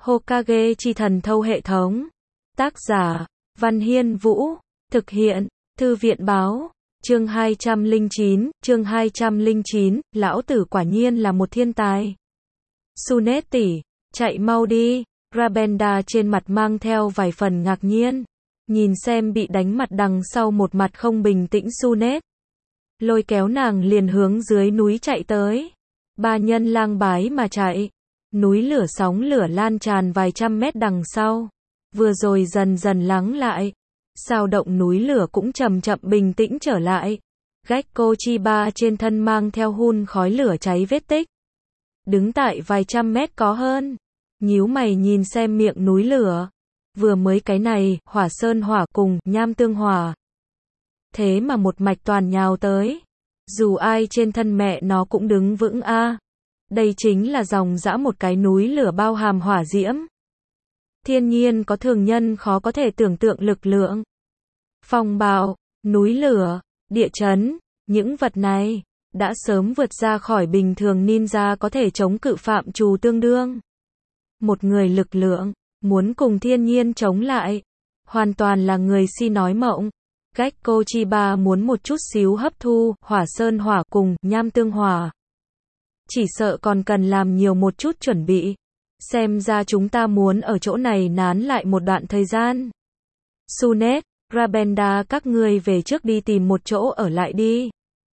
Hokage chi thần thâu hệ thống. Tác giả, Văn Hiên Vũ. Thực hiện, Thư viện báo. Chương 209, lão tử quả nhiên là một thiên tài. Sune tỷ, chạy mau đi. Rabenda trên mặt mang theo vài phần ngạc nhiên. Nhìn xem bị đánh mặt đằng sau một mặt không bình tĩnh Sune. Lôi kéo nàng liền hướng dưới núi chạy tới. Ba nhân lang bái mà chạy. Núi lửa sóng lửa lan tràn vài trăm mét đằng sau. Vừa rồi dần dần lắng lại. Sao động núi lửa cũng chậm chậm bình tĩnh trở lại. Gekko Chiba trên thân mang theo hun khói lửa cháy vết tích. Đứng tại vài trăm mét có hơn. Nhíu mày nhìn xem miệng núi lửa. Vừa mới cái này, hỏa sơn hỏa cùng, nham tương hỏa. Thế mà một mạch toàn nhào tới. Dù ai trên thân mẹ nó cũng đứng vững a. Đây chính là dòng dã một cái núi lửa bao hàm hỏa diễm. Thiên nhiên có thường nhân khó có thể tưởng tượng lực lượng. Phong bạo, núi lửa, địa chấn, những vật này đã sớm vượt ra khỏi bình thường ninja có thể chống cự phạm trù tương đương. Một người lực lượng, muốn cùng thiên nhiên chống lại, hoàn toàn là người si nói mộng. Gekko Chiba muốn một chút xíu hấp thu hỏa sơn hỏa cùng nham tương hỏa. Chỉ sợ còn cần làm nhiều một chút chuẩn bị. Xem ra chúng ta muốn ở chỗ này nán lại một đoạn thời gian. Sune, Rabenda các ngươi về trước đi tìm một chỗ ở lại đi.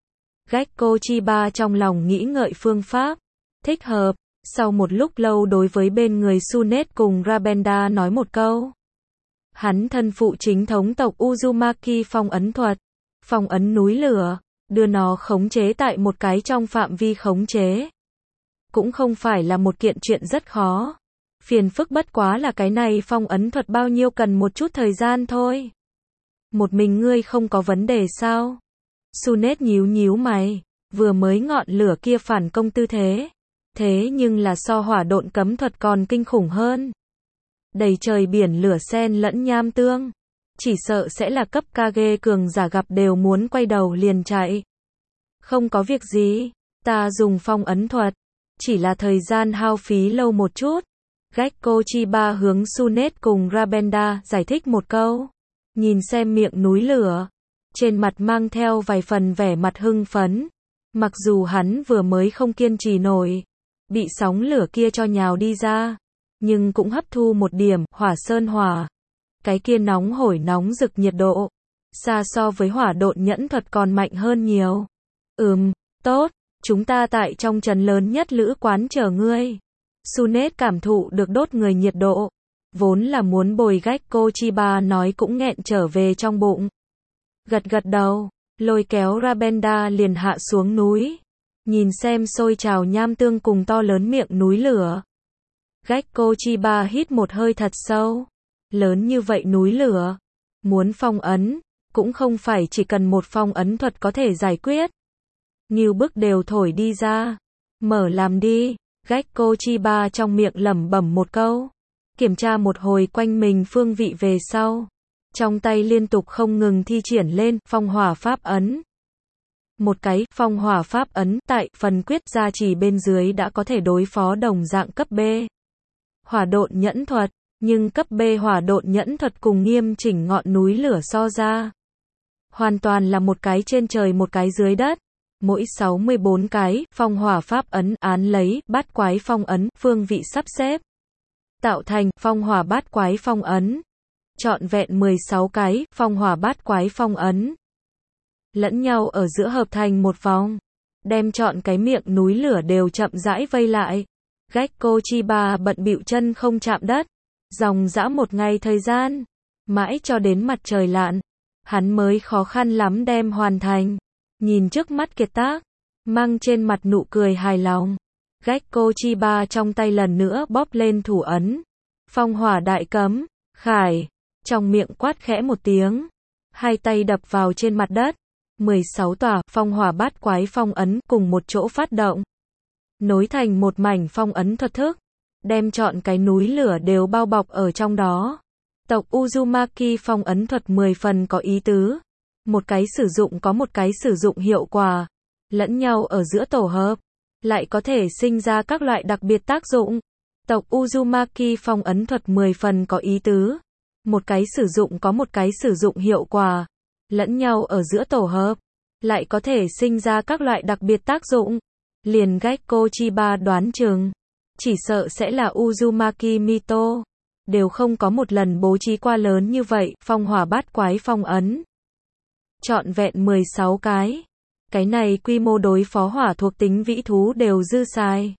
Gekko Chiba trong lòng nghĩ ngợi phương pháp thích hợp. Sau một lúc lâu đối với bên người Sune cùng Rabenda nói một câu. Hắn thân phụ chính thống tộc Uzumaki phong ấn thuật. Phong ấn núi lửa, đưa nó khống chế tại một cái trong phạm vi khống chế. Cũng không phải là một kiện chuyện rất khó. Phiền phức bất quá là cái này phong ấn thuật bao nhiêu cần một chút thời gian thôi. Một mình ngươi không có vấn đề sao? Sune nhíu mày, vừa mới ngọn lửa kia phản công tư thế. Thế nhưng là so hỏa độn cấm thuật còn kinh khủng hơn. Đầy trời biển lửa xen lẫn nham tương. Chỉ sợ sẽ là cấp Kage cường giả gặp đều muốn quay đầu liền chạy. Không có việc gì, ta dùng phong ấn thuật. Chỉ là thời gian hao phí lâu một chút. Gekko Chiba hướng Sune cùng Rabenda giải thích một câu. Nhìn xem miệng núi lửa. Trên mặt mang theo vài phần vẻ mặt hưng phấn. Mặc dù hắn vừa mới không kiên trì nổi. Bị sóng lửa kia cho nhào đi ra. Nhưng cũng hấp thu một điểm hỏa sơn hỏa. Cái kia nóng hổi nóng rực nhiệt độ. Xa so với hỏa độn nhẫn thuật còn mạnh hơn nhiều. Tốt. Chúng ta tại trong trấn lớn nhất lữ quán chờ ngươi. Sune cảm thụ được đốt người nhiệt độ. Vốn là muốn bồi Gekko Chiba nói cũng nghẹn trở về trong bụng. Gật đầu, lôi kéo Rabenda liền hạ xuống núi. Nhìn xem sôi trào nham tương cùng to lớn miệng núi lửa. Gekko Chiba hít một hơi thật sâu. Lớn như vậy núi lửa. Muốn phong ấn, cũng không phải chỉ cần một phong ấn thuật có thể giải quyết. Ngưu bức đều thổi đi ra. Mở làm đi. Gekko Chiba trong miệng lẩm bẩm một câu. Kiểm tra một hồi quanh mình phương vị về sau. Trong tay liên tục không ngừng thi triển lên phong hỏa pháp ấn. Một cái phong hỏa pháp ấn tại phần quyết gia trì bên dưới đã có thể đối phó đồng dạng cấp B. Hỏa độn nhẫn thuật. Nhưng cấp B hỏa độn nhẫn thuật cùng nghiêm chỉnh ngọn núi lửa so ra. Hoàn toàn là một cái trên trời một cái dưới đất. Mỗi 64 cái phong hỏa pháp ấn án lấy bát quái phong ấn phương vị sắp xếp. Tạo thành phong hỏa bát quái phong ấn. Trọn vẹn 16 cái phong hỏa bát quái phong ấn. Lẫn nhau ở giữa hợp thành một vòng. Đem trọn cái miệng núi lửa đều chậm rãi vây lại. Gekko Chiba bận bịu chân không chạm đất. Dòng dã một ngày thời gian. Mãi cho đến mặt trời lặn. Hắn mới khó khăn lắm đem hoàn thành. Nhìn trước mắt kiệt tác. Mang trên mặt nụ cười hài lòng. Gekko Chiba trong tay lần nữa bóp lên thủ ấn. Phong hỏa đại cấm. Khải. Trong miệng quát khẽ một tiếng. Hai tay đập vào trên mặt đất. 16 tòa phong hỏa bát quái phong ấn cùng một chỗ phát động. Nối thành một mảnh phong ấn thuật thức. Đem trọn cái núi lửa đều bao bọc ở trong đó. Tộc Uzumaki phong ấn thuật 10 phần có ý tứ. Một cái sử dụng có một cái sử dụng hiệu quả. Lẫn nhau ở giữa tổ hợp. Lại có thể sinh ra các loại đặc biệt tác dụng. Tộc Uzumaki phong ấn thuật 10 phần có ý tứ. Một cái sử dụng có một cái sử dụng hiệu quả. Lẫn nhau ở giữa tổ hợp. Lại có thể sinh ra các loại đặc biệt tác dụng. Liền Gekko Chiba đoán chừng. Chỉ sợ sẽ là Uzumaki Mito. Đều không có một lần bố trí qua lớn như vậy, phong hỏa bát quái phong ấn. Trọn vẹn 16 cái. Cái này quy mô đối phó hỏa thuộc tính vĩ thú đều dư xài.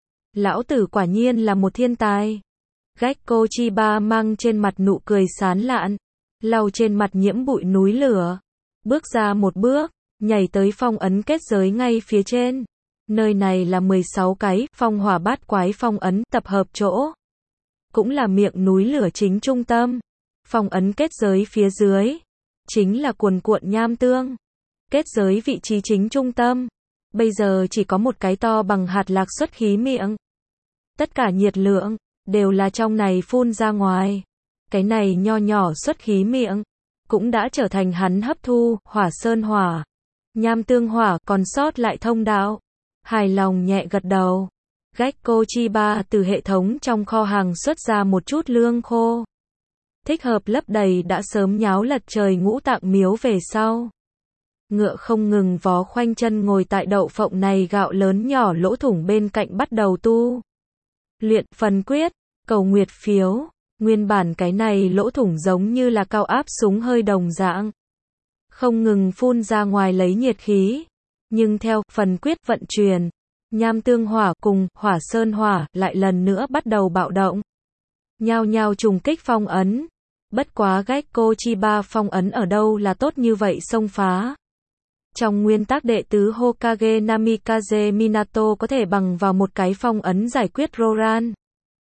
Lão tử quả nhiên là một thiên tài. Gekko Chiba mang trên mặt nụ cười sán lạn. Lau trên mặt nhiễm bụi núi lửa. Bước ra một bước, nhảy tới phong ấn kết giới ngay phía trên. Nơi này là 16 cái phong hỏa bát quái phong ấn tập hợp chỗ. Cũng là miệng núi lửa chính trung tâm. Phong ấn kết giới phía dưới. Chính là cuồn cuộn nham tương. Kết giới vị trí chính trung tâm. Bây giờ chỉ có một cái to bằng hạt lạc xuất khí miệng. Tất cả nhiệt lượng, đều là trong này phun ra ngoài. Cái này nho nhỏ xuất khí miệng. Cũng đã trở thành hắn hấp thu, hỏa sơn hỏa. Nham tương hỏa còn sót lại thông đạo. Hài lòng nhẹ gật đầu. Gekko Chiba từ hệ thống trong kho hàng xuất ra một chút lương khô. Thích hợp lấp đầy đã sớm nháo lật trời ngũ tạng miếu về sau. Ngựa không ngừng vó khoanh chân ngồi tại đậu phộng này gạo lớn nhỏ lỗ thủng bên cạnh bắt đầu tu. Luyện phần quyết, cầu nguyệt phiếu. Nguyên bản cái này lỗ thủng giống như là cao áp súng hơi đồng dạng. Không ngừng phun ra ngoài lấy nhiệt khí. Nhưng theo phần quyết vận chuyển, nham tương hỏa cùng hỏa sơn hỏa lại lần nữa bắt đầu bạo động. Nhao nhao trùng kích phong ấn. Bất quá Gekko Chiba phong ấn ở đâu là tốt như vậy xông phá. Trong nguyên tắc đệ tứ Hokage Namikaze Minato có thể bằng vào một cái phong ấn giải quyết Roran.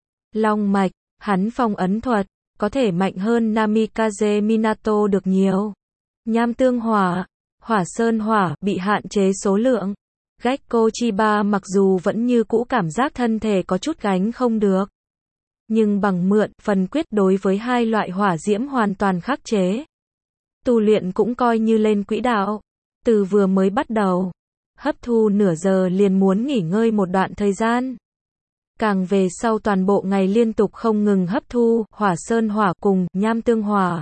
Long mạch, hắn phong ấn thuật, có thể mạnh hơn Namikaze Minato được nhiều. Nham tương hỏa, hỏa sơn hỏa bị hạn chế số lượng. Gekko Chiba mặc dù vẫn như cũ cảm giác thân thể có chút gánh không được. Nhưng bằng mượn phần quyết đối với hai loại hỏa diễm hoàn toàn khắc chế. Tu luyện cũng coi như lên quỹ đạo. Từ vừa mới bắt đầu, hấp thu nửa giờ liền muốn nghỉ ngơi một đoạn thời gian. Càng về sau toàn bộ ngày liên tục không ngừng hấp thu, hỏa sơn hỏa cùng nham tương hỏa.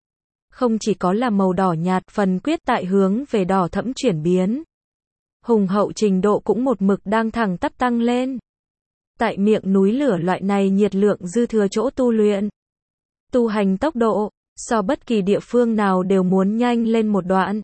Không chỉ có là màu đỏ nhạt, phần quyết tại hướng về đỏ thẫm chuyển biến. Hùng hậu trình độ cũng một mực đang thẳng tắp tăng lên. Tại miệng núi lửa loại này nhiệt lượng dư thừa chỗ tu luyện. Tu hành tốc độ, so bất kỳ địa phương nào đều muốn nhanh lên một đoạn.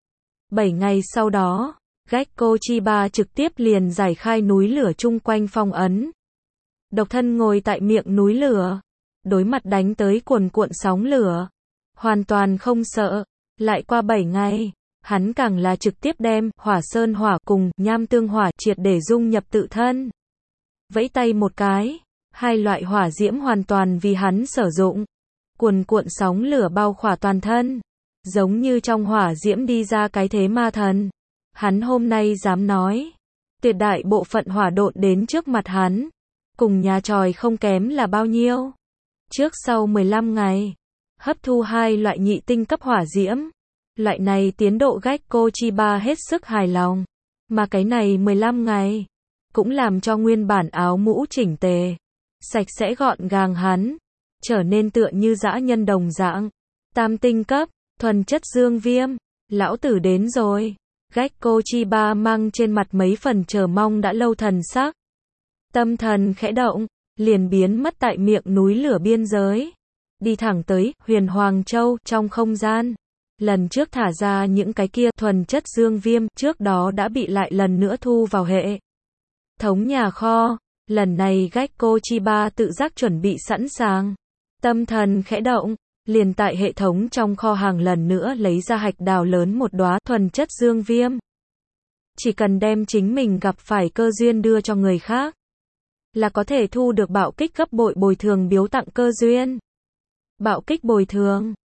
7 ngày sau đó, Gekko Chiba trực tiếp liền giải khai núi lửa chung quanh phong ấn. Độc thân ngồi tại miệng núi lửa, đối mặt đánh tới cuồn cuộn sóng lửa. Hoàn toàn không sợ. Lại qua 7 ngày, hắn càng là trực tiếp đem hỏa sơn hỏa cùng nham tương hỏa triệt để dung nhập tự thân. Vẫy tay một cái, hai loại hỏa diễm hoàn toàn vì hắn sử dụng. Cuồn cuộn sóng lửa bao khỏa toàn thân. Giống như trong hỏa diễm đi ra cái thế ma thần. Hắn hôm nay dám nói. Tuyệt đại bộ phận hỏa độn đến trước mặt hắn. Cùng nhà tròi không kém là bao nhiêu. Trước sau 15 ngày. Hấp thu hai loại nhị tinh cấp hỏa diễm. Loại này tiến độ Gekko Chiba hết sức hài lòng. Mà cái này 15 ngày. Cũng làm cho nguyên bản áo mũ chỉnh tề. Sạch sẽ gọn gàng hắn. Trở nên tựa như dã nhân đồng dạng. Tam tinh cấp. Thuần chất dương viêm. Lão tử đến rồi. Gekko Chiba mang trên mặt mấy phần chờ mong đã lâu thần sắc. Tâm thần khẽ động. Liền biến mất tại miệng núi lửa biên giới. Đi thẳng tới Huyền Hoàng Châu trong không gian. Lần trước thả ra những cái kia thuần chất dương viêm trước đó đã bị lại lần nữa thu vào hệ thống nhà kho. Lần này Gekko Chiba tự giác chuẩn bị sẵn sàng. Tâm thần khẽ động. Liền tại hệ thống trong kho hàng lần nữa lấy ra hạch đào lớn một đóa thuần chất dương viêm. Chỉ cần đem chính mình gặp phải cơ duyên đưa cho người khác. Là có thể thu được bạo kích gấp bội bồi thường biếu tặng cơ duyên. Bạo kích bồi thường.